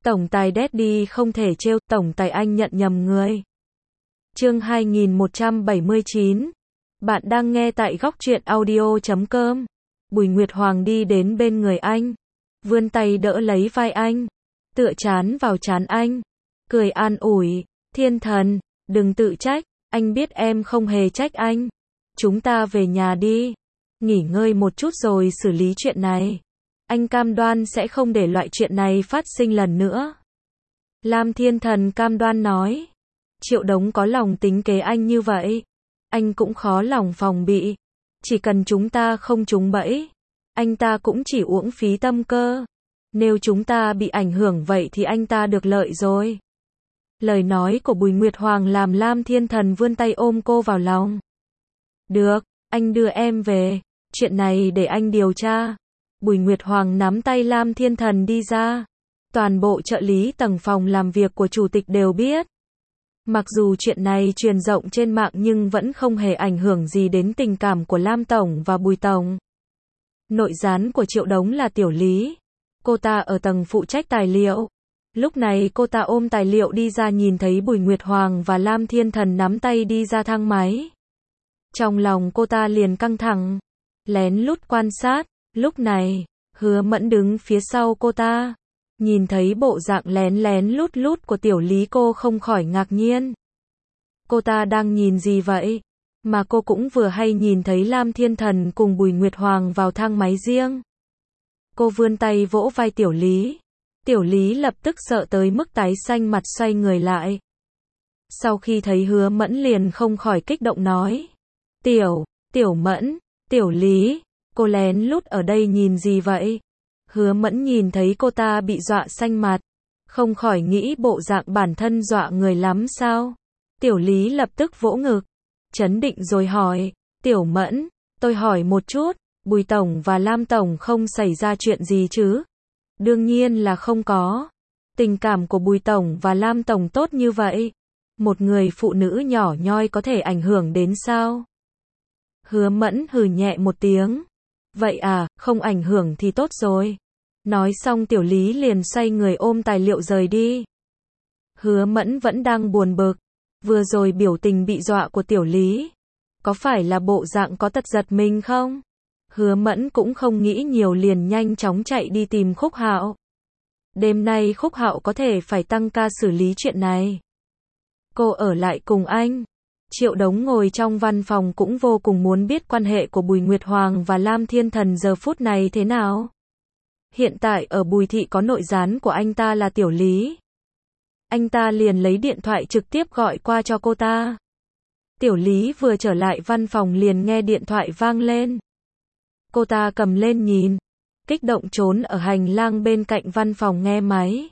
Tổng tài Daddy không thể trêu, tổng tài anh nhận nhầm người. Chương 2179. Bạn đang nghe tại góc truyện audio.com. Bùi Nguyệt Hoàng đi đến bên người anh, vươn tay đỡ lấy vai anh, tựa trán vào trán anh, cười an ủi, Thiên Thần, đừng tự trách, anh biết em không hề trách anh. Chúng ta về nhà đi, nghỉ ngơi một chút rồi xử lý chuyện này. Anh cam đoan sẽ không để loại chuyện này phát sinh lần nữa. Lam Thiên Thần cam đoan nói. Triệu Đống có lòng tính kế anh như vậy, anh cũng khó lòng phòng bị. Chỉ cần chúng ta không trúng bẫy, anh ta cũng chỉ uổng phí tâm cơ. Nếu chúng ta bị ảnh hưởng vậy thì anh ta được lợi rồi. Lời nói của Bùi Nguyệt Hoàng làm Lam Thiên Thần vươn tay ôm cô vào lòng. Được, anh đưa em về, chuyện này để anh điều tra. Bùi Nguyệt Hoàng nắm tay Lam Thiên Thần đi ra. Toàn bộ trợ lý tầng phòng làm việc của chủ tịch đều biết. Mặc dù chuyện này truyền rộng trên mạng nhưng vẫn không hề ảnh hưởng gì đến tình cảm của Lam Tổng và Bùi Tổng. Nội gián của Triệu Đống là Tiểu Lý. Cô ta ở tầng phụ trách tài liệu. Lúc này cô ta ôm tài liệu đi ra nhìn thấy Bùi Nguyệt Hoàng và Lam Thiên Thần nắm tay đi ra thang máy. Trong lòng cô ta liền căng thẳng, lén lút quan sát. Lúc này, Hứa Mẫn đứng phía sau cô ta. Nhìn thấy bộ dạng lén lén lút lút của Tiểu Lý cô không khỏi ngạc nhiên. Cô ta đang nhìn gì vậy? Mà cô cũng vừa hay nhìn thấy Lam Thiên Thần cùng Bùi Nguyệt Hoàng vào thang máy riêng. Cô vươn tay vỗ vai Tiểu Lý. Tiểu Lý lập tức sợ tới mức tái xanh mặt xoay người lại. Sau khi thấy Hứa Mẫn liền không khỏi kích động nói. Tiểu Mẫn, Tiểu Lý, cô lén lút ở đây nhìn gì vậy? Hứa Mẫn nhìn thấy cô ta bị dọa xanh mặt, không khỏi nghĩ bộ dạng bản thân dọa người lắm sao? Tiểu Lý lập tức vỗ ngực, trấn định rồi hỏi, Tiểu Mẫn, tôi hỏi một chút, Bùi Tổng và Lam Tổng không xảy ra chuyện gì chứ? Đương nhiên là không có. Tình cảm của Bùi Tổng và Lam Tổng tốt như vậy, một người phụ nữ nhỏ nhoi có thể ảnh hưởng đến sao? Hứa Mẫn hừ nhẹ một tiếng. Vậy à, không ảnh hưởng thì tốt rồi. Nói xong Tiểu Lý liền xoay người ôm tài liệu rời đi. Hứa Mẫn vẫn đang buồn bực. Vừa rồi biểu tình bị dọa của Tiểu Lý, có phải là bộ dạng có tật giật mình không? Hứa Mẫn cũng không nghĩ nhiều liền nhanh chóng chạy đi tìm Khúc Hạo. Đêm nay Khúc Hạo có thể phải tăng ca xử lý chuyện này. Cô ở lại cùng anh. Triệu Đống ngồi trong văn phòng cũng vô cùng muốn biết quan hệ của Bùi Nguyệt Hoàng và Lam Thiên Thần giờ phút này thế nào. Hiện tại ở Bùi Thị có nội gián của anh ta là Tiểu Lý. Anh ta liền lấy điện thoại trực tiếp gọi qua cho cô ta. Tiểu Lý vừa trở lại văn phòng liền nghe điện thoại vang lên. Cô ta cầm lên nhìn, kích động trốn ở hành lang bên cạnh văn phòng nghe máy.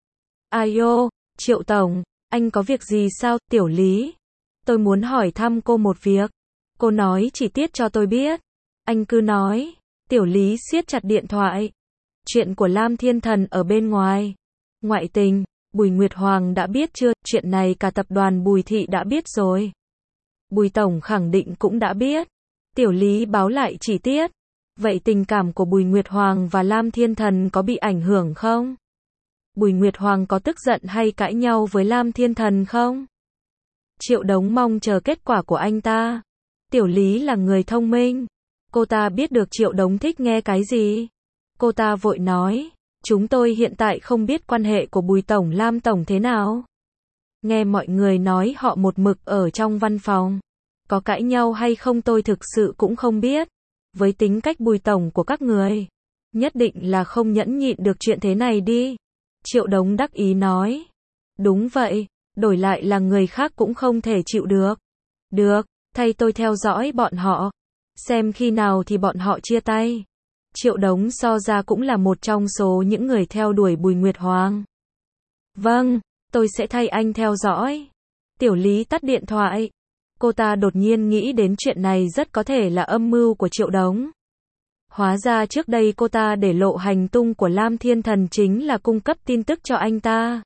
Ayo, Triệu Tổng, anh có việc gì sao? Tiểu Lý, tôi muốn hỏi thăm cô một việc. Cô nói chi tiết cho tôi biết. Anh cứ nói. Tiểu Lý siết chặt điện thoại. Chuyện của Lam Thiên Thần ở bên ngoài. Ngoại tình, Bùi Nguyệt Hoàng đã biết chưa? Chuyện này cả tập đoàn Bùi Thị đã biết rồi. Bùi Tổng khẳng định cũng đã biết. Tiểu Lý báo lại chi tiết. Vậy tình cảm của Bùi Nguyệt Hoàng và Lam Thiên Thần có bị ảnh hưởng không? Bùi Nguyệt Hoàng có tức giận hay cãi nhau với Lam Thiên Thần không? Triệu Đống mong chờ kết quả của anh ta. Tiểu Lý là người thông minh. Cô ta biết được Triệu Đống thích nghe cái gì. Cô ta vội nói, chúng tôi hiện tại không biết quan hệ của Bùi Tổng Lam Tổng thế nào. Nghe mọi người nói họ một mực ở trong văn phòng. Có cãi nhau hay không tôi thực sự cũng không biết. Với tính cách Bùi Tổng của các người, nhất định là không nhẫn nhịn được chuyện thế này đi. Triệu Đống đắc ý nói. Đúng vậy, đổi lại là người khác cũng không thể chịu được. Được, thay tôi theo dõi bọn họ. Xem khi nào thì bọn họ chia tay. Triệu Đống so ra cũng là một trong số những người theo đuổi Bùi Nguyệt Hoàng. Vâng, tôi sẽ thay anh theo dõi. Tiểu Lý tắt điện thoại. Cô ta đột nhiên nghĩ đến chuyện này rất có thể là âm mưu của Triệu Đống. Hóa ra trước đây cô ta để lộ hành tung của Lam Thiên Thần chính là cung cấp tin tức cho anh ta.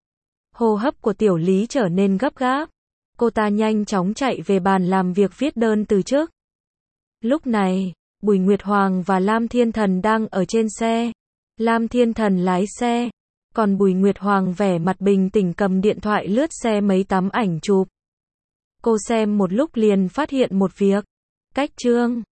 Hô hấp của Tiểu Lý trở nên gấp gáp. Cô ta nhanh chóng chạy về bàn làm việc viết đơn từ chức. Lúc này, Bùi Nguyệt Hoàng và Lam Thiên Thần đang ở trên xe. Lam Thiên Thần lái xe, Còn Bùi Nguyệt Hoàng vẻ mặt bình tĩnh cầm điện thoại lướt xe mấy tấm ảnh chụp. Cô xem một lúc liền phát hiện một việc. Cách Trương